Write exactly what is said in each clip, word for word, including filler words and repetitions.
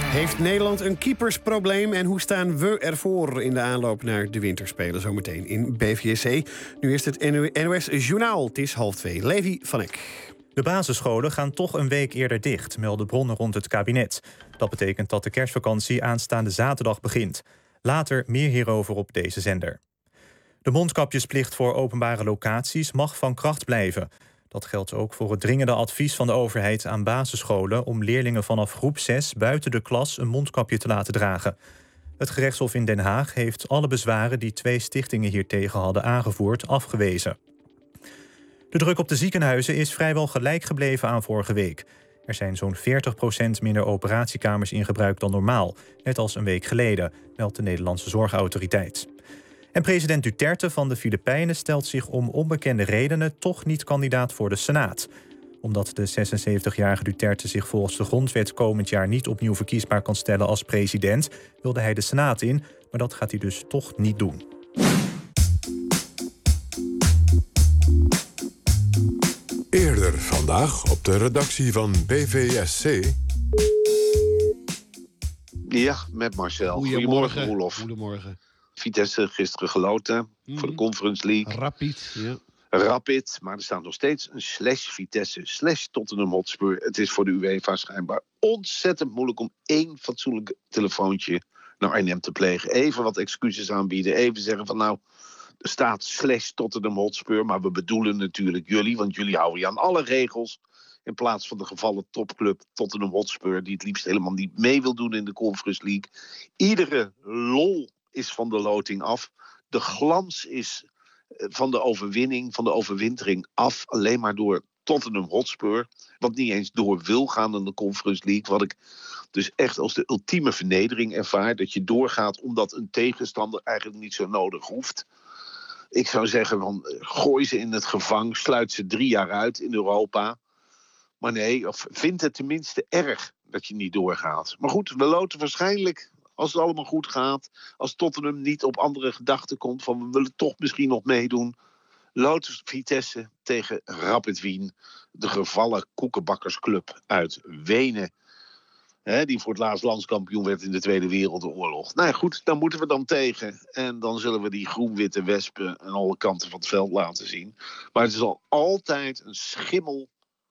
Heeft Nederland een keepersprobleem en hoe staan we ervoor in de aanloop naar de winterspelen zometeen in B V S C? Nu is het N O S Journaal, het is half twee. Levi van Eck. De basisscholen gaan toch een week eerder dicht, melden bronnen rond het kabinet. Dat betekent dat de kerstvakantie aanstaande zaterdag begint. Later meer hierover op deze zender. De mondkapjesplicht voor openbare locaties mag van kracht blijven. Dat geldt ook voor het dringende advies van de overheid aan basisscholen om leerlingen vanaf groep zes buiten de klas een mondkapje te laten dragen. Het gerechtshof in Den Haag heeft alle bezwaren die twee stichtingen hiertegen hadden aangevoerd afgewezen. De druk op de ziekenhuizen is vrijwel gelijk gebleven aan vorige week. Er zijn zo'n veertig procent minder operatiekamers in gebruik dan normaal, net als een week geleden, meldt de Nederlandse Zorgautoriteit. En president Duterte van de Filipijnen stelt zich om onbekende redenen toch niet kandidaat voor de Senaat. Omdat de zesenzeventigjarige Duterte zich volgens de grondwet komend jaar niet opnieuw verkiesbaar kan stellen als president, wilde hij de Senaat in, maar dat gaat hij dus toch niet doen. Eerder vandaag op de redactie van B V S C. Ja, met Marcel. Goedemorgen, Goedemorgen, Roelof. Goedemorgen. Vitesse gisteren geloten mm. voor de Conference League. Rapid, ja. Rapid, maar er staat nog steeds een slash Vitesse, slash Tottenham Hotspur. Het is voor de UEFA schijnbaar ontzettend moeilijk om één fatsoenlijk telefoontje naar Arnhem te plegen. Even wat excuses aanbieden, even zeggen van nou, er staat slash Tottenham Hotspur, maar we bedoelen natuurlijk jullie, want jullie houden je aan alle regels. In plaats van de gevallen topclub Tottenham Hotspur, die het liefst helemaal niet mee wil doen in de Conference League. Iedere lol is van de loting af. De glans is van de overwinning, van de overwintering af. Alleen maar door Tottenham Hotspur. Wat niet eens door wil gaan in de Conference League. Wat ik dus echt als de ultieme vernedering ervaar. Dat je doorgaat omdat een tegenstander eigenlijk niet zo nodig hoeft. Ik zou zeggen, van, gooi ze in het gevang. Sluit ze drie jaar uit in Europa. Maar nee, of vind het tenminste erg dat je niet doorgaat. Maar goed, we loten waarschijnlijk, als het allemaal goed gaat, als Tottenham niet op andere gedachten komt van we willen toch misschien nog meedoen, loten Vitesse tegen Rapid Wien, de gevallen koekenbakkersclub uit Wenen, hè, die voor het laatst landskampioen werd in de Tweede Wereldoorlog. Nou ja, goed, daar moeten we dan tegen. En dan zullen we die groen-witte wespen aan alle kanten van het veld laten zien. Maar het is al altijd een schimmel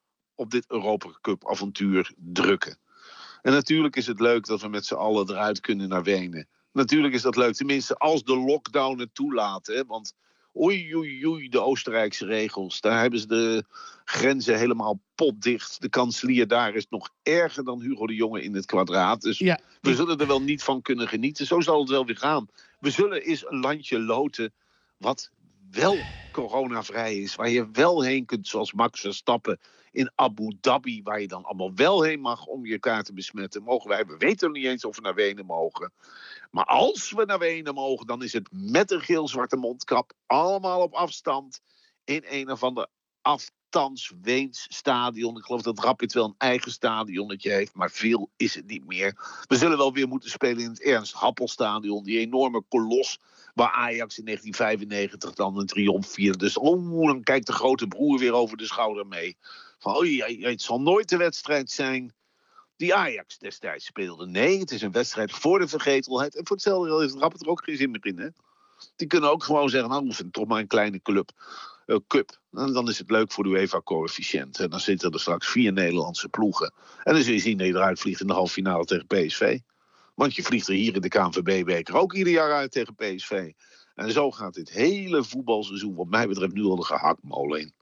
op dit Europa Cup avontuur drukken. En natuurlijk is het leuk dat we met z'n allen eruit kunnen naar Wenen. Natuurlijk is dat leuk, tenminste als de lockdown het toelaat. Hè? Want oei, oei, oei, de Oostenrijkse regels. Daar hebben ze de grenzen helemaal potdicht. De kanselier daar is nog erger dan Hugo de Jonge in het kwadraat. Dus ja. we zullen er wel niet van kunnen genieten. Zo zal het wel weer gaan. We zullen eens een landje loten wat wel coronavrij is. Waar je wel heen kunt, zoals Max Verstappen in Abu Dhabi, waar je dan allemaal wel heen mag om je elkaar te besmetten. Mogen wij, we weten nog niet eens of we naar Wenen mogen. Maar als we naar Wenen mogen, dan is het met een geel-zwarte mondkap, allemaal op afstand, in een of ander afstands Weens stadion. Ik geloof dat Rapid wel een eigen stadionnetje heeft, maar veel is het niet meer. We zullen wel weer moeten spelen in het Ernst Happelstadion, die enorme kolos waar Ajax in negentien vijfennegentig dan een triomf vierde. Dus oh, dan kijkt de grote broer weer over de schouder mee. Van, oh, het zal nooit de wedstrijd zijn die Ajax destijds speelde. Nee, het is een wedstrijd voor de vergetelheid. En voor hetzelfde heeft Rapid er ook geen zin meer in. Hè? Die kunnen ook gewoon zeggen, nou, we vinden toch maar een kleine club. Uh, cup. En dan is het leuk voor de UEFA-coëfficiënt. En dan zitten er straks vier Nederlandse ploegen. En dan zul je zien dat je eruit vliegt in de halve finale tegen P S V. Want je vliegt er hier in de K N V B-beker ook ieder jaar uit tegen P S V. En zo gaat dit hele voetbalseizoen wat mij betreft nu al de gehaktmolen in.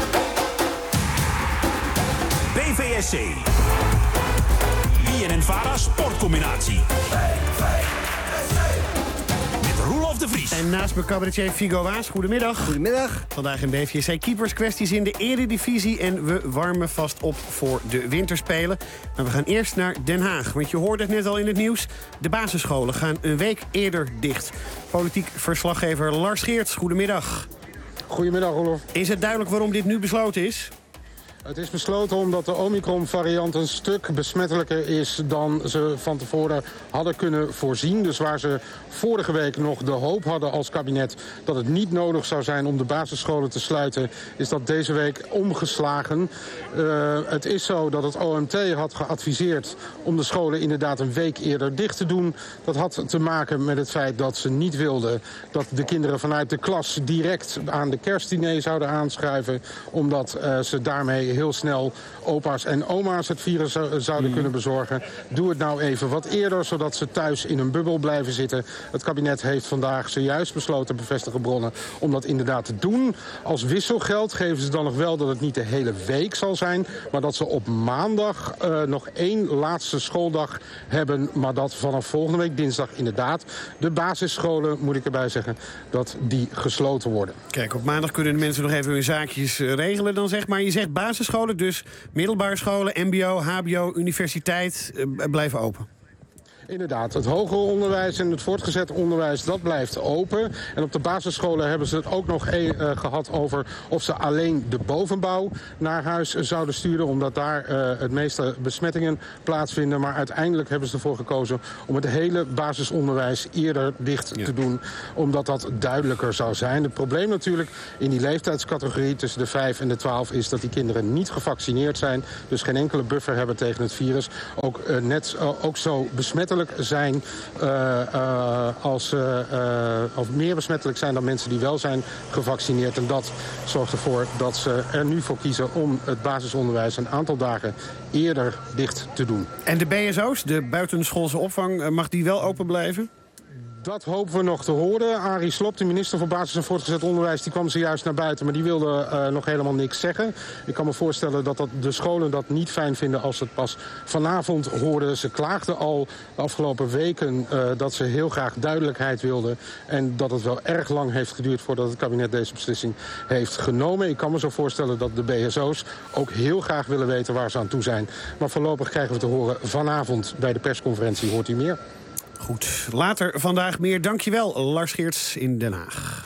B V S C. B N N-Vara sportcombinatie. Met Roelof de Vries. En naast me cabaretier Figo Waas. Goedemiddag. Goedemiddag. Vandaag in B V S C keeperskwesties in de Eredivisie. En we warmen vast op voor de winterspelen. Maar we gaan eerst naar Den Haag. Want je hoorde het net al in het nieuws. De basisscholen gaan een week eerder dicht. Politiek verslaggever Lars Geerts. Goedemiddag. Goedemiddag, Roelof. Is het duidelijk waarom dit nu besloten is? Het is besloten omdat de Omicron-variant een stuk besmettelijker is dan ze van tevoren hadden kunnen voorzien. Dus waar ze vorige week nog de hoop hadden als kabinet dat het niet nodig zou zijn om de basisscholen te sluiten, is dat deze week omgeslagen. Uh, het is zo dat het O M T had geadviseerd om de scholen inderdaad een week eerder dicht te doen. Dat had te maken met het feit dat ze niet wilden dat de kinderen vanuit de klas direct aan de kerstdiner zouden aanschuiven, omdat uh, ze daarmee heel snel opa's en oma's het virus zouden kunnen bezorgen. Doe het nou even wat eerder, zodat ze thuis in een bubbel blijven zitten. Het kabinet heeft vandaag zojuist besloten, bevestigen bronnen, om dat inderdaad te doen. Als wisselgeld geven ze dan nog wel dat het niet de hele week zal zijn, maar dat ze op maandag uh, nog één laatste schooldag hebben, maar dat vanaf volgende week dinsdag inderdaad de basisscholen, moet ik erbij zeggen, dat die gesloten worden. Kijk, op maandag kunnen de mensen nog even hun zaakjes uh, regelen dan, zeg maar. Je zegt basisscholen, dus middelbare scholen, mbo, hbo, universiteit uh, blijven open. Inderdaad, het hoger onderwijs en het voortgezet onderwijs, dat blijft open. En op de basisscholen hebben ze het ook nog e- uh, gehad over of ze alleen de bovenbouw naar huis zouden sturen, omdat daar uh, het meeste besmettingen plaatsvinden. Maar uiteindelijk hebben ze ervoor gekozen om het hele basisonderwijs eerder dicht ja. te doen, omdat dat duidelijker zou zijn. Het probleem natuurlijk in die leeftijdscategorie tussen de vijf en de twaalf is dat die kinderen niet gevaccineerd zijn, dus geen enkele buffer hebben tegen het virus. Ook uh, net uh, ook zo besmettelijk zijn uh, uh, als uh, uh, of meer besmettelijk zijn dan mensen die wel zijn gevaccineerd. En dat zorgt ervoor dat ze er nu voor kiezen om het basisonderwijs een aantal dagen eerder dicht te doen. En de B S O's, de buitenschoolse opvang, mag die wel open blijven? Dat hopen we nog te horen. Arie Slob, de minister voor Basis- en Voortgezet Onderwijs, die kwam zojuist naar buiten, maar die wilde uh, nog helemaal niks zeggen. Ik kan me voorstellen dat, dat de scholen dat niet fijn vinden als ze het pas vanavond hoorden. Ze klaagden al de afgelopen weken uh, dat ze heel graag duidelijkheid wilden en dat het wel erg lang heeft geduurd voordat het kabinet deze beslissing heeft genomen. Ik kan me zo voorstellen dat de B S O's ook heel graag willen weten waar ze aan toe zijn. Maar voorlopig krijgen we te horen vanavond bij de persconferentie. Hoort u meer? Goed, later vandaag meer. Dankjewel, Lars Geerts in Den Haag.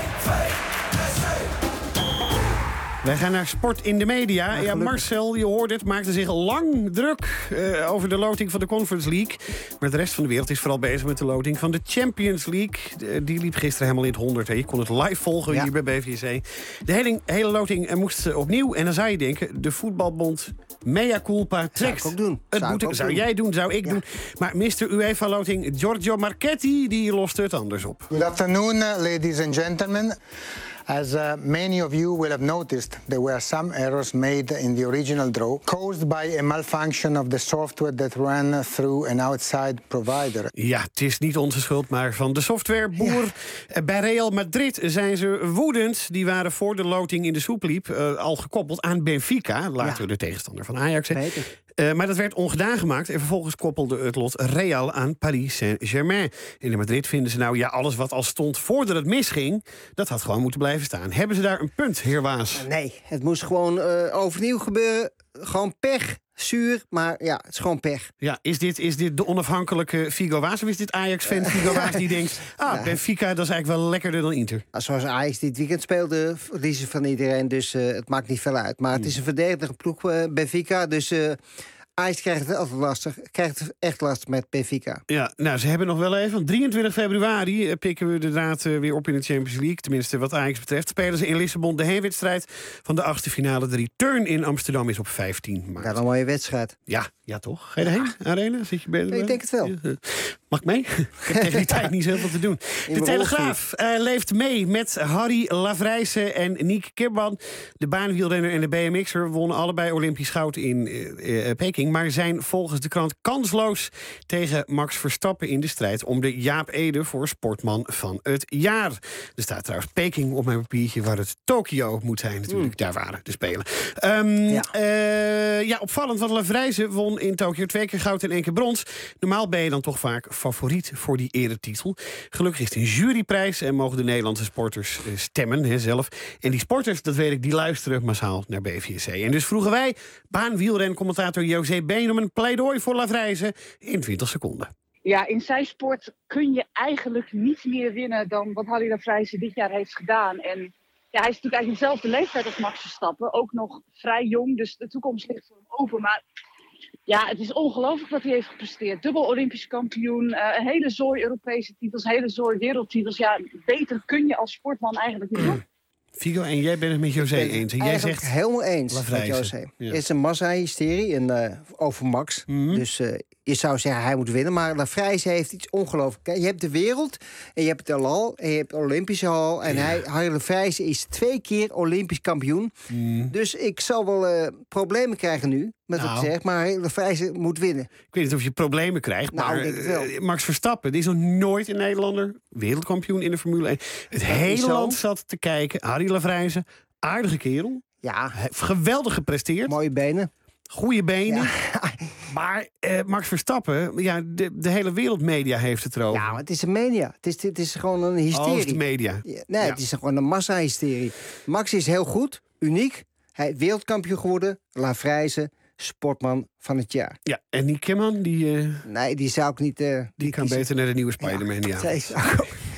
Wij gaan naar Sport in de Media. Ja, Marcel, je hoorde het, maakte zich lang druk uh, over de loting van de Conference League. Maar de rest van de wereld is vooral bezig met de loting van de Champions League. De, die liep gisteren helemaal in het honderd. Hè. Je kon het live volgen ja. hier bij B V S C. De hele, hele loting uh, moest uh, opnieuw. En dan zou je denken, de voetbalbond mea culpa trekt. Zou ik ook doen. Het zou, moet, ook zou doen. jij doen, zou ik ja. doen. Maar mister UEFA-loting Giorgio Marchetti, die loste het anders op. Good afternoon, ladies and gentlemen. As uh, many of you will have noticed, there were some errors made in the original draw, caused by a malfunction of the software that ran through an outside provider. Ja, het is niet onze schuld, maar van de softwareboer. Ja. Bij Real Madrid zijn ze woedend. Die waren voor de loting in de soep liep uh, al gekoppeld aan Benfica. Later ja. de tegenstander van Ajax. Uh, maar dat werd ongedaan gemaakt. En vervolgens koppelde het lot Real aan Paris Saint-Germain. In Madrid vinden ze nou, ja, alles wat al stond voordat het misging, dat had gewoon moeten blijven staan. Hebben ze daar een punt, heer Waas? Nee, het moest gewoon uh, overnieuw gebeuren. Gewoon pech. Zuur, maar ja, het is gewoon pech. Ja, is dit, is dit de onafhankelijke Figo Waas? Of is dit Ajax-fan Figo Waas die denkt, ah, ja. Benfica, dat is eigenlijk wel lekkerder dan Inter? Zoals Ajax dit weekend speelde, verliezen van iedereen. Dus uh, het maakt niet veel uit. Maar het is een verdedigende ploeg, uh, Benfica. Dus uh, Ajax krijgt het altijd lastig. Krijgt het echt lastig met Benfica. Ja, nou, ze hebben nog wel even. drieëntwintig februari uh, pikken we de draad uh, weer op in de Champions League. Tenminste, wat Ajax betreft. Spelen ze in Lissabon de heenwedstrijd van de achtste finale. De return in Amsterdam is op vijftien maart. Ja, een mooie wedstrijd. Ja, ja toch? Ga je erheen, Arena? Zit je bij de... Ik denk het wel. Mag ik mee? Ik heb tegen die tijd niet zoveel te doen. De Telegraaf uh, leeft mee met Harry Lavrijsen en Niek Kibban. De baanwielrenner en de B M X'er wonnen allebei Olympisch goud in uh, uh, Peking, maar zijn volgens de krant kansloos tegen Max Verstappen in de strijd om de Jaap Ede voor sportman van het jaar. Er staat trouwens Peking op mijn papiertje, waar het Tokio moet zijn natuurlijk. Mm. Daar waren de Spelen. Um, ja. Uh, ja, opvallend, want Lavrijsen won in Tokio twee keer goud en één keer brons. Normaal ben je dan toch vaak favoriet voor die eretitel. Gelukkig is het een juryprijs en mogen de Nederlandse sporters stemmen he, zelf. En die sporters, dat weet ik, die luisteren massaal naar B V S C. En dus vroegen wij baanwielrencommentator José Been om een pleidooi voor Lavrijsen in twintig seconden. Ja, in zijn sport kun je eigenlijk niet meer winnen dan wat Harry Lavrijsen dit jaar heeft gedaan. En Ja, hij is natuurlijk eigenlijk dezelfde leeftijd als Max Verstappen. Ook nog vrij jong, dus de toekomst ligt voor hem open. Maar ja, het is ongelooflijk wat hij heeft gepresteerd. Dubbel Olympisch kampioen, uh, een hele zooi Europese titels, een hele zooi wereldtitels. Ja, beter kun je als sportman eigenlijk niet doen. Figo, en jij bent het met José eens. En jij zegt helemaal eens Lafrijze. met José. Ja. Het is een massa-hysterie uh, over Max. Mm-hmm. Dus uh, je zou zeggen hij moet winnen. Maar Lafrijze heeft iets ongelooflijk. Je hebt de wereld, en je hebt de Lal, en je hebt de Olympische hal. En ja. hij, Harry Lafrijze is twee keer Olympisch kampioen. Mm. Dus ik zal wel uh, problemen krijgen nu. Met nou. wat ik zeg, maar Harry Lafrijze moet winnen. Ik weet niet of je problemen krijgt, nou, maar uh, Max Verstappen, die is nog nooit een Nederlander wereldkampioen in de Formule één. Het ja, hele land zat te kijken. Harry Lafrijze, aardige kerel. Ja. Geweldig gepresteerd. Mooie benen. Goeie benen. Ja. Maar uh, Max Verstappen, ja, de, de hele wereldmedia heeft het erover. Ja, maar het is een media. Het is, het is gewoon een hysterie. Oh, het is media. Ja, nee, ja. het is gewoon een massa-hysterie. Max is heel goed, uniek. Hij is wereldkampioen geworden. Lafrijze, sportman van het jaar. Ja, en die Kimman, die... Uh, nee, die zou ik niet... Uh, die, die kan beter naar de nieuwe Spider-Man, ja. ja. ja.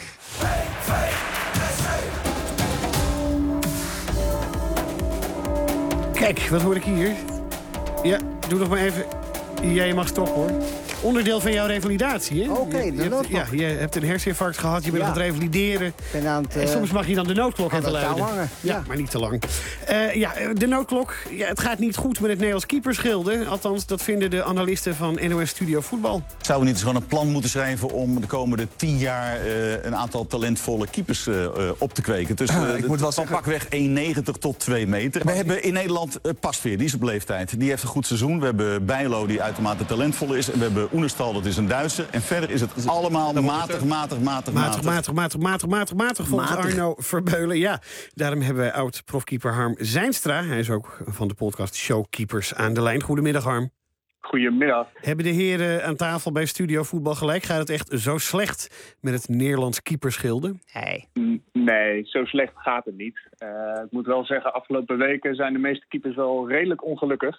Kijk, wat hoor ik hier? Ja, doe nog maar even... Ja, je mag stoppen, hoor. Onderdeel van jouw revalidatie, hè? Oké, okay, de noodklok. Ja, je hebt een herseninfarct gehad, je bent ja. aan het revalideren. Ben aan het, uh, en soms mag je dan de noodklok even luiden. Ja, ja, maar niet te lang. Uh, ja, de noodklok. Ja, het gaat niet goed met het Nederlands keeperschilde. Althans, dat vinden de analisten van N O S Studio Voetbal. Zouden we niet eens gewoon een plan moeten schrijven om de komende tien jaar uh, een aantal talentvolle keepers uh, uh, op te kweken? Dus uh, uh, ik moet wel van pakweg één negentig tot twee meter. We hebben in Nederland uh, Pasveer, die is op leeftijd. Die heeft een goed seizoen. We hebben Bijlo, die uitermate talentvol is. En we hebben Oenerstal, dat is een Duitser. En verder is het allemaal matig, matig, matig, matig. Matig, matig, matig, matig, matig, matig, volgens matig. Arno Verbeulen. Ja, daarom hebben wij oud-profkeeper Harm Zijnstra. Hij is ook van de podcast Showkeepers aan de lijn. Goedemiddag, Harm. Goedemiddag. Hebben de heren aan tafel bij Studio Voetbal gelijk? Gaat het echt zo slecht met het Nederlands keeperschilde? Nee. Nee, zo slecht gaat het niet. Uh, ik moet wel zeggen, afgelopen weken zijn de meeste keepers wel redelijk ongelukkig.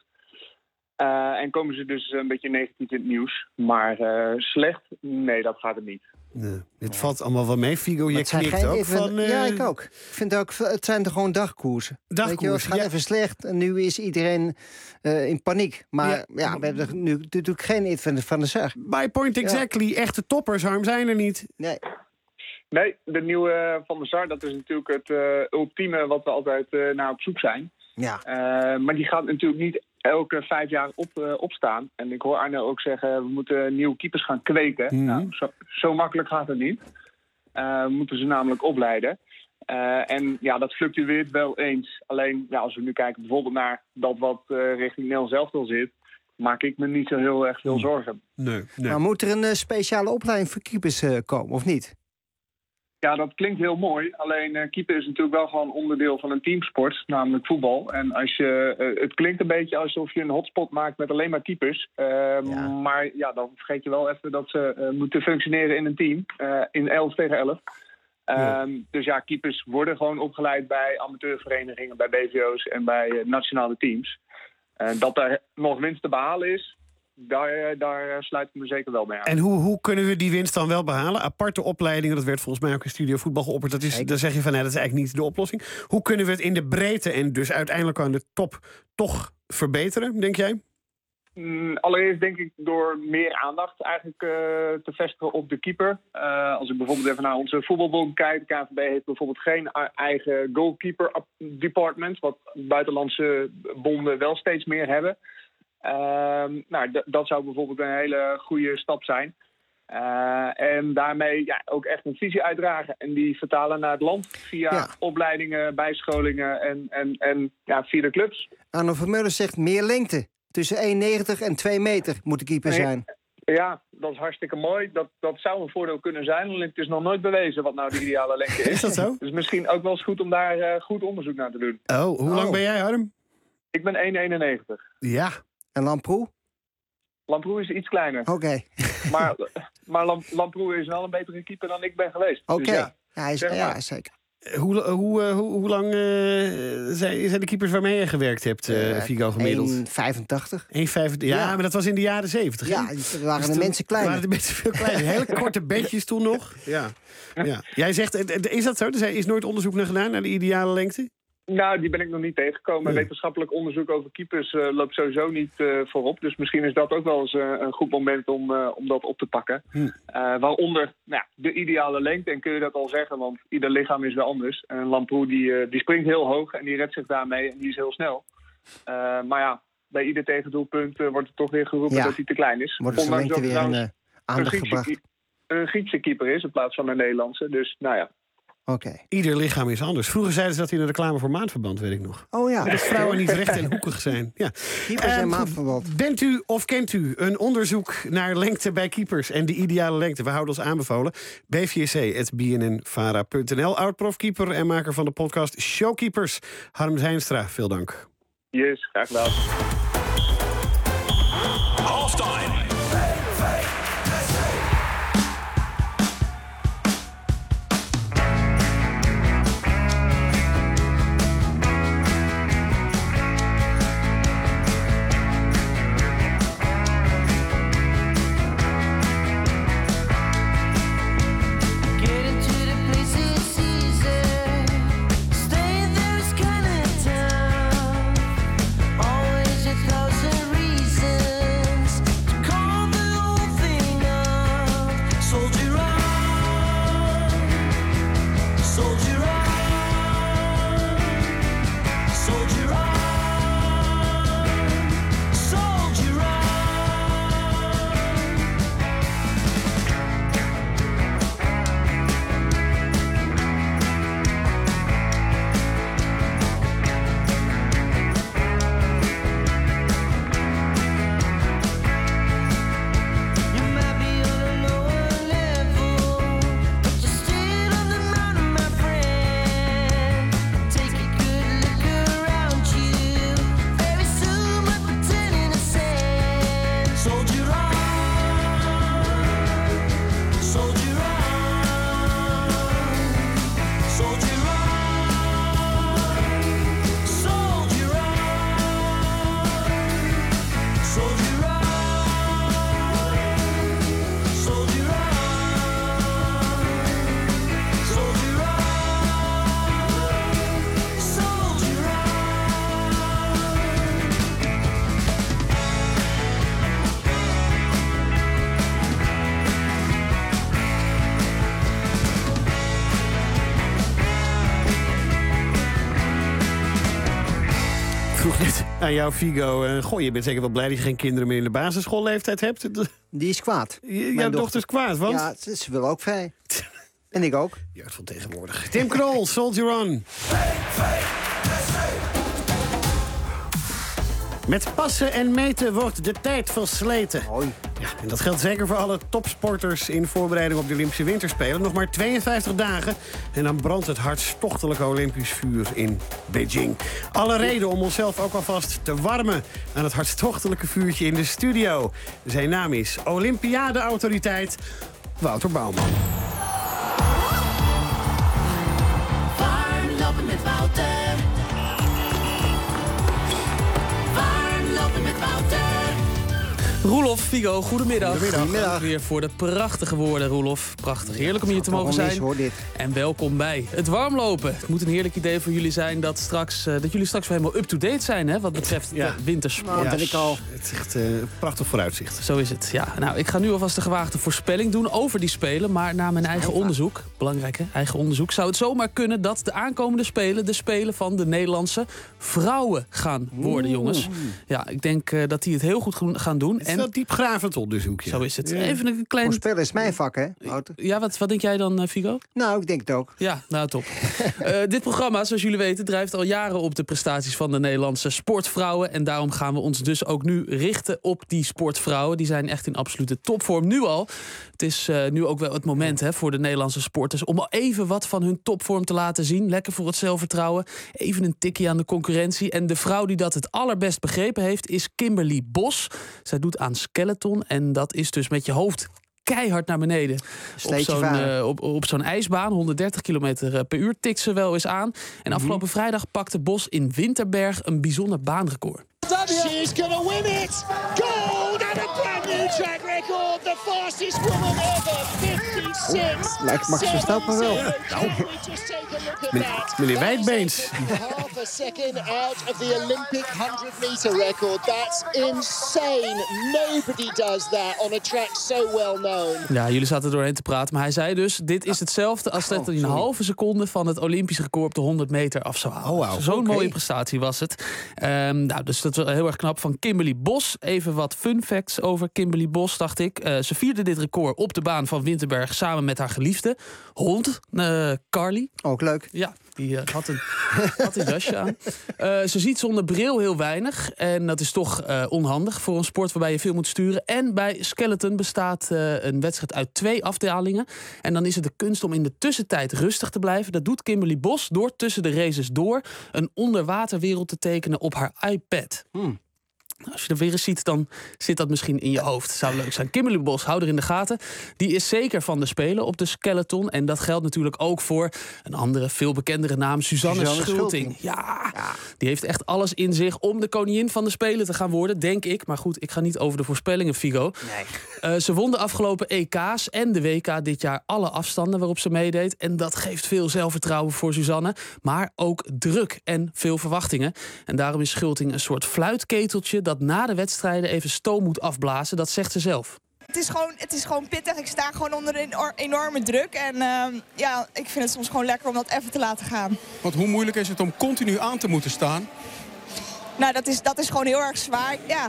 Uh, en komen ze dus een beetje negatief in het nieuws. Maar uh, slecht, nee, dat gaat het niet. Nee, het valt allemaal wel mee. Figo, je knikt ook even, van... Uh... Ja, ik ook. Ik vind ook, het zijn toch gewoon dagkoersen. Dagkoers, Weet je, het gaat ja. even slecht en nu is iedereen uh, in paniek. Maar ja, ja we hebben nu natuurlijk geen It van de, van de Sar. By point exactly. Ja. Echte toppers, Harm, zijn er niet. Nee. Nee, de nieuwe Van der Sar, dat is natuurlijk het uh, ultieme wat we altijd uh, naar op zoek zijn. Ja. Uh, maar die gaat natuurlijk niet elke vijf jaar op, uh, opstaan. En ik hoor Arno ook zeggen, we moeten nieuwe keepers gaan kweken. Mm-hmm. Nou, zo, zo makkelijk gaat het niet. Uh, we moeten ze namelijk opleiden. Uh, en ja, dat fluctueert wel eens. Alleen, ja, als we nu kijken bijvoorbeeld naar dat wat uh, richting Nederland zelf al zit, maak ik me niet zo heel erg veel zorgen. Nee, nee. Maar moet er een uh, speciale opleiding voor keepers uh, komen, of niet? Ja, dat klinkt heel mooi. Alleen uh, keeper is natuurlijk wel gewoon onderdeel van een teamsport, namelijk voetbal. En als je, uh, het klinkt een beetje alsof je een hotspot maakt met alleen maar keepers. Uh, ja. Maar ja, dan vergeet je wel even dat ze uh, moeten functioneren in een team. Uh, in elf tegen elf. Ja. Um, dus ja, keepers worden gewoon opgeleid bij amateurverenigingen, bij B V O's en bij uh, nationale teams. Uh, dat er nog winst te behalen is, Daar, daar sluit ik me zeker wel bij aan. En hoe, hoe kunnen we die winst dan wel behalen? Aparte opleidingen, dat werd volgens mij ook in Studio Voetbal geopperd. Dat is, dan zeg je van, nee, dat is eigenlijk niet de oplossing. Hoe kunnen we het in de breedte en dus uiteindelijk aan de top toch verbeteren, denk jij? Mm, allereerst denk ik door meer aandacht eigenlijk uh, te vestigen op de keeper. Uh, als ik bijvoorbeeld even naar onze voetbalbond kijk. De K N V B heeft bijvoorbeeld geen eigen goalkeeper department. Wat buitenlandse bonden wel steeds meer hebben. Uh, nou, d- dat zou bijvoorbeeld een hele goede stap zijn. Uh, en daarmee ja, ook echt een visie uitdragen. En die vertalen naar het land via ja. opleidingen, bijscholingen en, en, en ja, via de clubs. Arno Vermeulen zegt meer lengte. Tussen één negentig en twee meter moet de keeper nee, zijn. Ja, dat is hartstikke mooi. Dat, dat zou een voordeel kunnen zijn. Alleen het is nog nooit bewezen wat nou de ideale lengte is. Is dat zo? Dus misschien ook wel eens goed om daar uh, goed onderzoek naar te doen. Oh, hoe oh. lang ben jij, Harm? Ik ben één eenennegentig. Ja. En Lamproe? Lamproe is iets kleiner. Oké. Okay. Maar, maar Lam, Lamproe is wel een betere keeper dan ik ben geweest. Oké, okay. Dus ja, ja, hij is, ja, zeker. Hoe, hoe, uh, hoe, hoe lang uh, zijn, zijn de keepers waarmee je gewerkt hebt, uh, Figo, gemiddeld? één komma vijfentachtig. één komma vijfentachtig. Ja, ja, maar dat was in de jaren zeventig. Ja, toen waren dus de mensen kleiner. waren de mensen veel kleiner. Hele korte bedjes toen nog. Ja. Ja. Jij zegt, is dat zo? Er is nooit onderzoek naar gedaan, naar de ideale lengte? Nou, die ben ik nog niet tegengekomen. Nee. Wetenschappelijk onderzoek over keepers uh, loopt sowieso niet uh, voorop. Dus misschien is dat ook wel eens uh, een goed moment om, uh, om dat op te pakken. Hm. Uh, waaronder nou, de ideale lengte. En kun je dat al zeggen, want ieder lichaam is wel anders. En een lamproe die, uh, die springt heel hoog en die redt zich daarmee en die is heel snel. Uh, maar ja, bij ieder tegendoelpunt uh, wordt er toch weer geroepen ja. dat hij te klein is. Wordt zijn lengte weer een uh, aandacht een gebracht. Griekse, een Griekse keeper is in plaats van een Nederlandse. Dus nou ja. Okay. Ieder lichaam is anders. Vroeger zeiden ze dat in de reclame voor Maandverband, weet ik nog. Oh ja. Dat vrouwen niet recht en hoekig zijn. Ja. Keepers en Maandverband. Bent u of kent u een onderzoek naar lengte bij keepers en de ideale lengte? We houden ons aanbevolen. b v c punt b n n vara punt n l. Oud-profkeeper en maker van de podcast Showkeepers, Harm Zijnstra. Veel dank. Yes, graag gedaan. Halftime. aan jou, Figo. Uh, goh, je bent zeker wel blij dat je geen kinderen meer in de basisschoolleeftijd hebt. Die is kwaad. J- jouw dochter. dochter is kwaad, want? Ja, ze, ze wil ook vrij. En ik ook. Jeugd van tegenwoordig. Tim Krol, Soldier On. Met passen en meten wordt de tijd versleten. Hoi. Ja, en dat geldt zeker voor alle topsporters in voorbereiding op de Olympische Winterspelen. Nog maar tweeënvijftig dagen en dan brandt het hartstochtelijke Olympisch vuur in Beijing. Alle reden om onszelf ook alvast te warmen aan het hartstochtelijke vuurtje in de studio. Zijn naam is Olympiade-autoriteit Wouter Bouwman. Warm lopen met Wouter. Roelof, Figo, goedemiddag. Goedemiddag. Goedemiddag. Weer voor de prachtige woorden, Roelof. Prachtig, heerlijk om hier te mogen zijn. Is, hoor, dit. En welkom bij het warmlopen. Het moet een heerlijk idee voor jullie zijn dat, straks, uh, dat jullie straks weer helemaal up-to-date zijn, hè, wat betreft ja. de wintersport. Nou, ben ik al. Het is echt uh, prachtig vooruitzicht. Zo is het, ja. Nou, ik ga nu alvast een gewaagde voorspelling doen over die Spelen. Maar na mijn eigen onderzoek, belangrijk hè, eigen onderzoek, zou het zomaar kunnen dat de aankomende Spelen de Spelen van de Nederlandse vrouwen gaan worden, jongens. Ja, ik denk uh, dat die het heel goed gaan doen. Het is wel diepgravend onderzoekje. Zo is het. Ja. Even een klein... Voorspellen is mijn vak, hè, Wouter? Ja, wat, wat denk jij dan, uh, Figo? Nou, ik denk het ook. Ja, nou top. uh, dit programma, zoals jullie weten, drijft al jaren op de prestaties van de Nederlandse sportvrouwen. En daarom gaan we ons dus ook nu richten op die sportvrouwen. Die zijn echt in absolute topvorm nu al. Het is uh, nu ook wel het moment hè, voor de Nederlandse sporters om al even wat van hun topvorm te laten zien. Lekker voor het zelfvertrouwen. Even een tikje aan de concurrentie. En de vrouw die dat het allerbest begrepen heeft is Kimberly Bos. Zij doet aan skeleton en dat is dus met je hoofd keihard naar beneden. Op Sleetje zo'n, varen. uh, op, op zo'n ijsbaan, honderddertig kilometer per uur, tikt ze wel eens aan. En afgelopen vrijdag pakte Bos in Winterberg een bijzonder baanrecord. She's gonna win it! Gold and a brand new track record! The fastest woman ever! fifty-six! Lijkt Max Verstappen wel. Meneer Wijdbeens. Half a second out of the Olympic honderd meter record. That's insane! Nobody does that on a track so well known. Ja, jullie zaten er doorheen te praten, maar hij zei dus... dit is hetzelfde als dat hij een halve seconde van het Olympisch record op de honderd meter af zou halen. Oh, wow. Zo'n Okay. mooie prestatie was het. Um, nou, dus dat was heel erg knap van Kimberly Bos. Even wat fun facts over Kimberly Bos, dacht ik. Uh, ze vierde dit record op de baan van Winterberg samen met haar geliefde hond, uh, Carly. Ook leuk. Ja, die uh, had, een, had een jasje aan. Uh, ze ziet zonder bril heel weinig. En dat is toch uh, onhandig voor een sport waarbij je veel moet sturen. En bij skeleton bestaat uh, een wedstrijd uit twee afdalingen. En dan is het de kunst om in de tussentijd rustig te blijven. Dat doet Kimberly Bos door tussen de races door een onderwaterwereld te tekenen op haar iPad. Hmm. Als je er weer eens ziet, dan zit dat misschien in je hoofd. Zou leuk zijn. Kimberly Bos, hou er in de gaten. Die is zeker van de Spelen op de skeleton. En dat geldt natuurlijk ook voor een andere, veel bekendere naam. Suzanne, Suzanne Schulting. Schulting. Ja, ja, die heeft echt alles in zich om de koningin van de Spelen te gaan worden, denk ik. Maar goed, ik ga niet over de voorspellingen, Figo. Nee. Uh, ze won de afgelopen E K's en de W K dit jaar alle afstanden waarop ze meedeed. En dat geeft veel zelfvertrouwen voor Suzanne. Maar ook druk en veel verwachtingen. En daarom is Schulting een soort fluitketeltje dat na de wedstrijden even stoom moet afblazen. Dat zegt ze zelf. Het is, gewoon, het is gewoon pittig. Ik sta gewoon onder een enorme druk. En uh, ja, ik vind het soms gewoon lekker om dat even te laten gaan. Want hoe moeilijk is het om continu aan te moeten staan? Nou, dat is, dat is gewoon heel erg zwaar. Ja,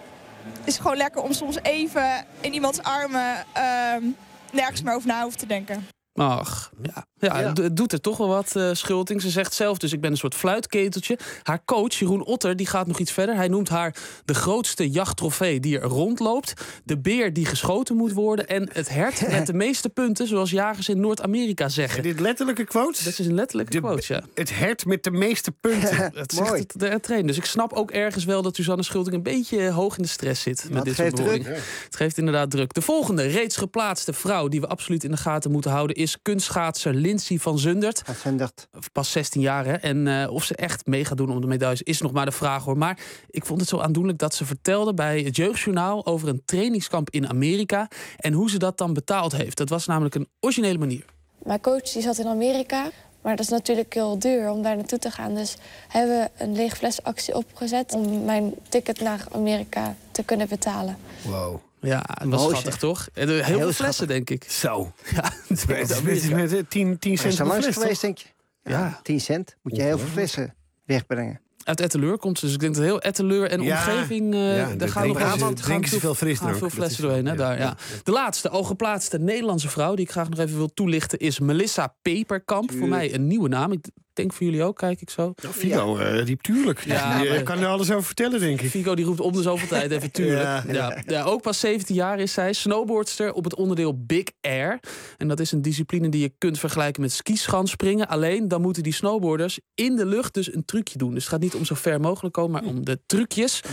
het is gewoon lekker om soms even in iemands armen uh, nergens meer over na hoeven te denken. Ach, ja, ja, ja. Het doet er toch wel wat, uh, Schulting. Ze zegt zelf dus, ik ben een soort fluitketeltje. Haar coach, Jeroen Otter, die gaat nog iets verder. Hij noemt haar de grootste jachttrofee die er rondloopt. De beer die geschoten moet worden. En het hert met de meeste punten, zoals jagers in Noord-Amerika zeggen. Dit letterlijke quotes? Dat is een letterlijke de, quote, ja. Het hert met de meeste punten. Dat zegt het, de trainer. Dus ik snap ook ergens wel dat Suzanne Schulting een beetje hoog in de stress zit. Met dat dit geeft soort bewoordingen. druk. Het geeft inderdaad druk. De volgende reeds geplaatste vrouw die we absoluut in de gaten moeten houden is kunstschaatser Lindsay van Zundert. Zundert. Pas zestien jaar, hè. En uh, of ze echt mee gaat doen om de medailles is nog maar de vraag, hoor. Maar ik vond het zo aandoenlijk dat ze vertelde bij het Jeugdjournaal over een trainingskamp in Amerika en hoe ze dat dan betaald heeft. Dat was namelijk een originele manier. Mijn coach die zat in Amerika, maar dat is natuurlijk heel duur om daar naartoe te gaan. Dus hebben we een lege flesactie opgezet om mijn ticket naar Amerika te kunnen betalen. Wow. Ja, het was Mooi, schattig, zeg. toch? Heel, heel veel schattig. flessen, denk ik. Zo. Ja, Met, met, met, met tien, tien cent Is er per langs fles, geweest, toch? denk je? Ja, Ja. tien cent. Moet je heel veel flessen wegbrengen. Uit Etteleur komt ze, dus ik denk dat heel Etteleur en Ja. omgeving, uh, Ja, daar daar gaan nog drinken wel- ze- gaan drinken ze veel- veel frisdrank. gaan veel Dat flessen is doorheen, hè, wel- daar, ja, ja. ja. De laatste, algeplaatste Nederlandse vrouw die ik graag nog even wil toelichten is Melissa Peperkamp. Voor mij een nieuwe naam. Ik denk voor jullie ook, kijk ik zo. Nou, Figo, uh, diep tuurlijk. Ja, Je maar- kan er alles over vertellen, denk ik. Figo die roept om de zoveel tijd even tuurlijk. Ja. Ja. Ja, ook pas zeventien jaar is zij. Snowboardster op het onderdeel Big Air. En dat is een discipline die je kunt vergelijken met skischanspringen. Alleen dan moeten die snowboarders in de lucht dus een trucje doen. Dus het gaat niet om zo ver mogelijk komen, maar om de trucjes.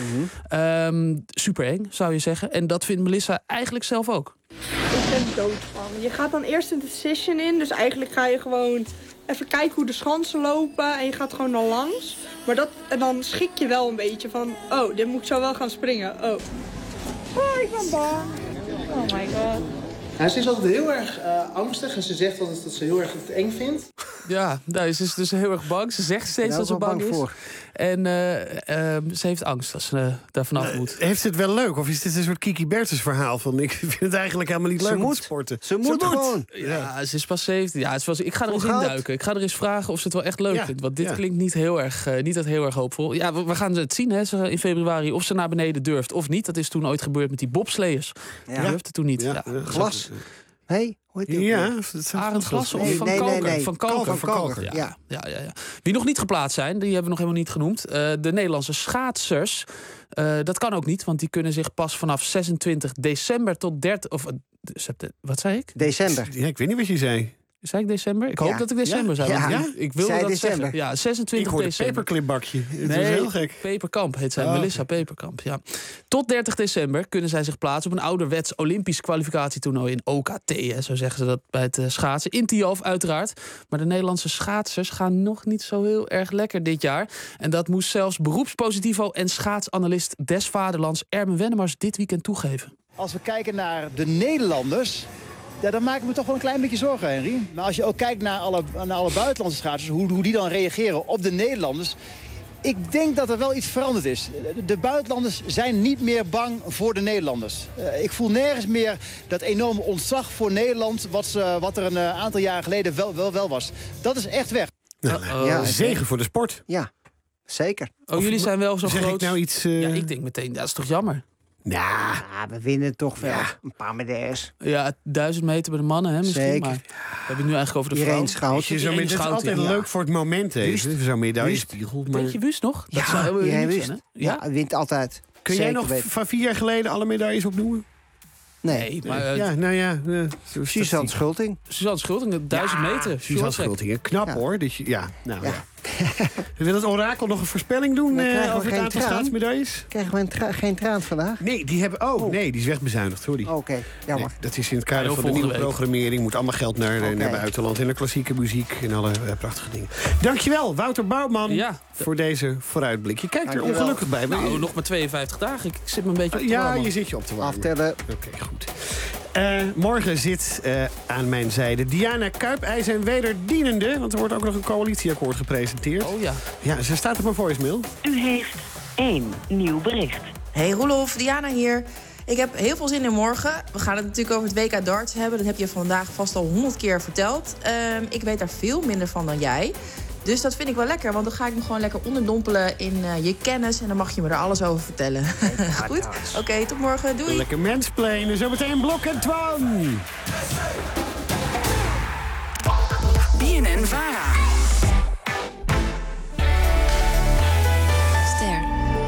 Um, super eng, zou je zeggen. En dat vindt Melissa eigenlijk zelf ook. Ik ben dood van. Je gaat dan eerst een decision in. Dus eigenlijk ga je gewoon even kijken hoe de schansen lopen. En je gaat gewoon dan langs. Maar dat, en dan schik je wel een beetje van... Oh, dit moet ik zo wel gaan springen. Oh. Oh, ik ben bang. Oh my god. Ja, ze is altijd heel erg uh, angstig en ze zegt altijd dat ze heel erg het eng vindt. Ja, nou, ze is dus heel erg bang. Ze zegt steeds dat ze bang, bang is. voor. En uh, uh, ze heeft angst als ze uh, daar vanaf moet. Heeft ze het wel leuk? Of is dit een soort Kiki Bertens verhaal? Van, ik vind het eigenlijk helemaal niet Ze leuk om moet. te sporten. Ze moet gewoon. Ja, ze is pas zeventien. Ja, het was, ik ga er eens Hoe gaat induiken. Ik ga er eens vragen of ze het wel echt leuk Ja, vindt. Want dit ja. klinkt niet heel erg, uh, niet dat heel erg hoopvol. Ja, we, we gaan het zien hè, ze- in februari of ze naar beneden durft of niet. Dat is toen ooit gebeurd met die bobsleeërs. Ja. Ja. Durfde toen niet. Ja, Ja. ja. Glas. Hé, hey, hoe heet die? Ja, Arend Glas of Nee, Van nee, nee, Koker? nee. Van Koker. Kalker, Van Kalker, Koker, ja. Ja, ja, ja. Wie nog niet geplaatst zijn, die hebben we nog helemaal niet genoemd. Uh, de Nederlandse schaatsers. Uh, dat kan ook niet, want die kunnen zich pas vanaf zesentwintig december tot dertig... Of, uh, september, wat zei ik? December. Ja, ik weet niet wat je zei. Zei ik december? Ik hoop Ja. dat ik december Ja? zei. Ja. want Ik wilde Zei dat december. zeggen. Ja, zesentwintig Ik hoorde december. paperclipbakje. Het Nee, is heel gek. Peperkamp heet zij. Oh, Melissa Peperkamp, ja. Tot dertig december kunnen zij zich plaatsen op een ouderwets Olympisch kwalificatietoernooi in O K T. Hè, zo zeggen ze dat bij het uh, schaatsen. In Tialf uiteraard. Maar de Nederlandse schaatsers gaan nog niet zo heel erg lekker dit jaar. En dat moest zelfs beroepspositivo en schaatsanalist des Vaderlands Erben Wennemars dit weekend toegeven. Als we kijken naar de Nederlanders, ja, dan maak ik me toch wel een klein beetje zorgen, Henry. Maar als je ook kijkt naar alle, naar alle buitenlandse schaatsers, hoe, hoe die dan reageren op de Nederlanders. Ik denk dat er wel iets veranderd is. De buitenlanders zijn niet meer bang voor de Nederlanders. Uh, ik voel nergens meer dat enorme ontzag voor Nederland, wat, ze, wat er een uh, aantal jaren geleden wel, wel, wel was. Dat is echt weg. Nou, ja, zegen voor de sport. Ja, zeker. Oh, Of jullie zijn wel zo zeg ik groot. nou iets, uh... Ja, ik denk meteen, dat is toch jammer? Nou, ja, we winnen toch wel een paar medailles. Ja, duizend meter bij de mannen, hè, misschien. Zeker. Maar we hebben het nu eigenlijk over de Iedereen vrouwen. Schouten. Zo, het is altijd ja. leuk voor het moment, even. Zo'n medaillespiegel. Maar... Weet je Wust nog? Dat Ja, zou heel iedereen uniek wist. zijn, hè? Ja, hij wint altijd. Kun Zeker jij nog weten. van vier jaar geleden alle medailles opnoemen? Nee. Nee, maar... Uh, ja, nou ja. Uh, Suzanne Schulting. Suzanne Schulting, de duizend ja, meter. Suzanne Schulting, knap ja. hoor. Dus, ja, nou, ja. ja. Wil het orakel nog een voorspelling doen Dan uh, krijgen we over het geen aantal traan. schaatsmedailles? Krijgen we een tra- geen traan vandaag? Nee, die hebben. Oh, oh. nee, die is wegbezuinigd, sorry. Oké, okay, jammer. Nee, dat is in het kader Ja, van de nieuwe week. programmering. Moet allemaal geld naar, Okay. naar buitenland. En naar klassieke muziek en alle uh, prachtige dingen. Dankjewel, Wouter Bouwman, ja. voor deze vooruitblik. Je kijkt Dankjewel. er ongelukkig bij. Nou, nog maar tweeënvijftig dagen. Ik, ik zit me een beetje op te Ja, warmen. je zit je op te warmen. Aftellen. Oké, okay, goed. Uh, morgen zit uh, aan mijn zijde Diana Kuipijs en wederdienende. Want er wordt ook nog een coalitieakkoord gepresenteerd. Oh ja. Ja, ze staat op mijn voicemail. U heeft één nieuw bericht. Hey Roelof, Diana hier. Ik heb heel veel zin in morgen. We gaan het natuurlijk over het W K darts hebben. Dat heb je vandaag vast al honderd keer verteld. Um, ik weet daar veel minder van dan jij. Dus dat vind ik wel lekker, want dan ga ik me gewoon lekker onderdompelen in uh, je kennis. En dan mag je me er alles over vertellen. Goed? Oké, okay, tot morgen. Doei. Lekker mansplainen. Zometeen Blok en Twan. B N N Vara. Ster.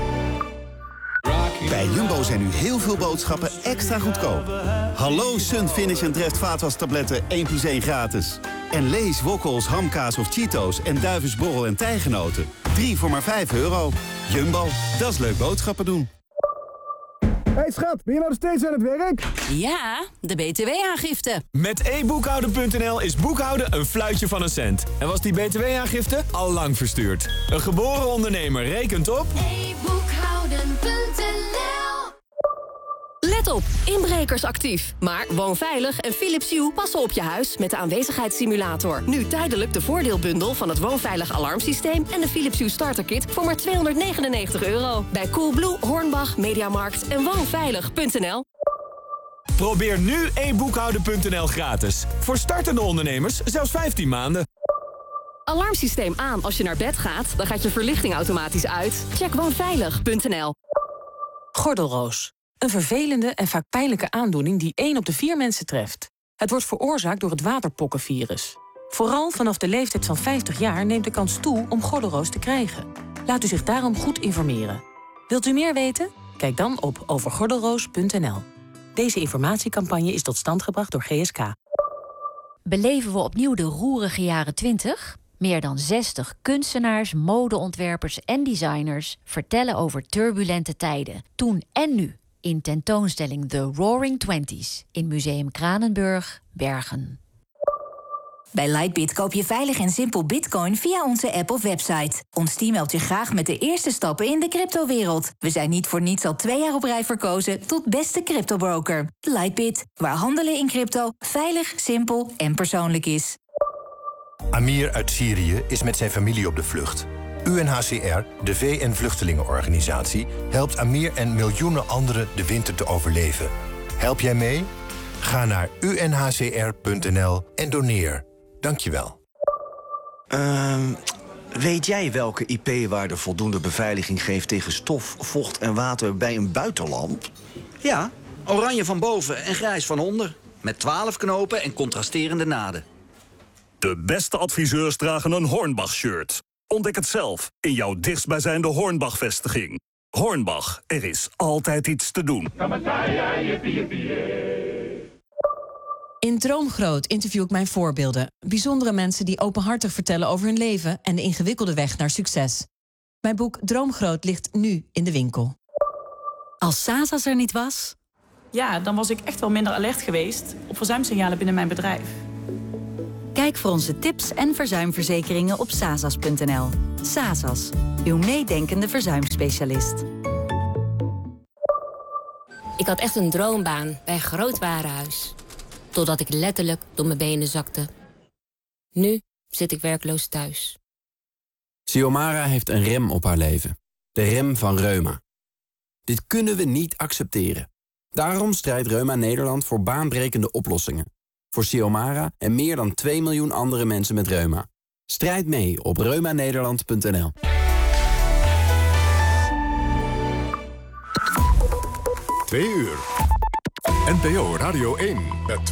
Bij Jumbo zijn nu heel veel boodschappen extra goedkoop. Hallo Sun Finish en Dreft vaatwastabletten één plus één gratis. En Lees, Wokkels, Hamkaas of Cheetos en Duivensborrel en Tijgenoten. drie voor maar vijf euro. Jumbo, dat is leuk boodschappen doen. Hey schat, ben je nou nog steeds aan het werk? Ja, de B T W-aangifte. Met e boekhouden punt n l is boekhouden een fluitje van een cent. En was die B T W-aangifte al lang verstuurd. Een geboren ondernemer rekent op... e boekhouden punt n l. Let op, inbrekers actief. Maar woon veilig en Philips Hue passen op je huis met de aanwezigheidssimulator. Nu tijdelijk de voordeelbundel van het woonveilig alarmsysteem en de Philips Hue starterkit voor maar tweehonderdnegenennegentig euro. Bij Coolblue, Hornbach, Mediamarkt en woonveilig punt n l. Probeer nu e boekhouden punt n l gratis. Voor startende ondernemers zelfs vijftien maanden. Alarmsysteem aan als je naar bed gaat, dan gaat je verlichting automatisch uit. Check woonveilig punt n l. Gordelroos. Een vervelende en vaak pijnlijke aandoening die één op de vier mensen treft. Het wordt veroorzaakt door het waterpokkenvirus. Vooral vanaf de leeftijd van vijftig jaar neemt de kans toe om gordelroos te krijgen. Laat u zich daarom goed informeren. Wilt u meer weten? Kijk dan op over gordelroos punt n l. Deze informatiecampagne is tot stand gebracht door G S K. Beleven we opnieuw de roerige jaren twintig? Meer dan zestig kunstenaars, modeontwerpers en designers vertellen over turbulente tijden, toen en nu. In tentoonstelling The Roaring Twenties in Museum Kranenburg, Bergen. Bij Lightbit koop je veilig en simpel bitcoin via onze app of website. Ons team helpt je graag met de eerste stappen in de cryptowereld. We zijn niet voor niets al twee jaar op rij verkozen tot beste cryptobroker. Lightbit, waar handelen in crypto veilig, simpel en persoonlijk is. Amir uit Syrië is met zijn familie op de vlucht. U N H C R, de V N-vluchtelingenorganisatie, helpt Amir en miljoenen anderen de winter te overleven. Help jij mee? Ga naar u n h c r punt n l en doneer. Dankjewel. Uh, weet jij welke I P-waarde voldoende beveiliging geeft tegen stof, vocht en water bij een buitenlamp? Ja, oranje van boven en grijs van onder. Met twaalf knopen en contrasterende naden. De beste adviseurs dragen een Hornbach-shirt. Ontdek het zelf in jouw dichtstbijzijnde Hornbach-vestiging. Hornbach, er is altijd iets te doen. In Droomgroot interview ik mijn voorbeelden. Bijzondere mensen die openhartig vertellen over hun leven en de ingewikkelde weg naar succes. Mijn boek Droomgroot ligt nu in de winkel. Als Sasas er niet was? Ja, dan was ik echt wel minder alert geweest op verzuimsignalen binnen mijn bedrijf. Kijk voor onze tips en verzuimverzekeringen op sasas punt n l. Sasas, uw meedenkende verzuimspecialist. Ik had echt een droombaan bij een groot warenhuis. Totdat ik letterlijk door mijn benen zakte. Nu zit ik werkloos thuis. Xiomara heeft een rem op haar leven. De rem van reuma. Dit kunnen we niet accepteren. Daarom strijdt Reuma Nederland voor baanbrekende oplossingen. Voor Xiomara en meer dan twee miljoen andere mensen met reuma. Strijd mee op reuma nederland punt n l. Twee uur. N P O Radio één met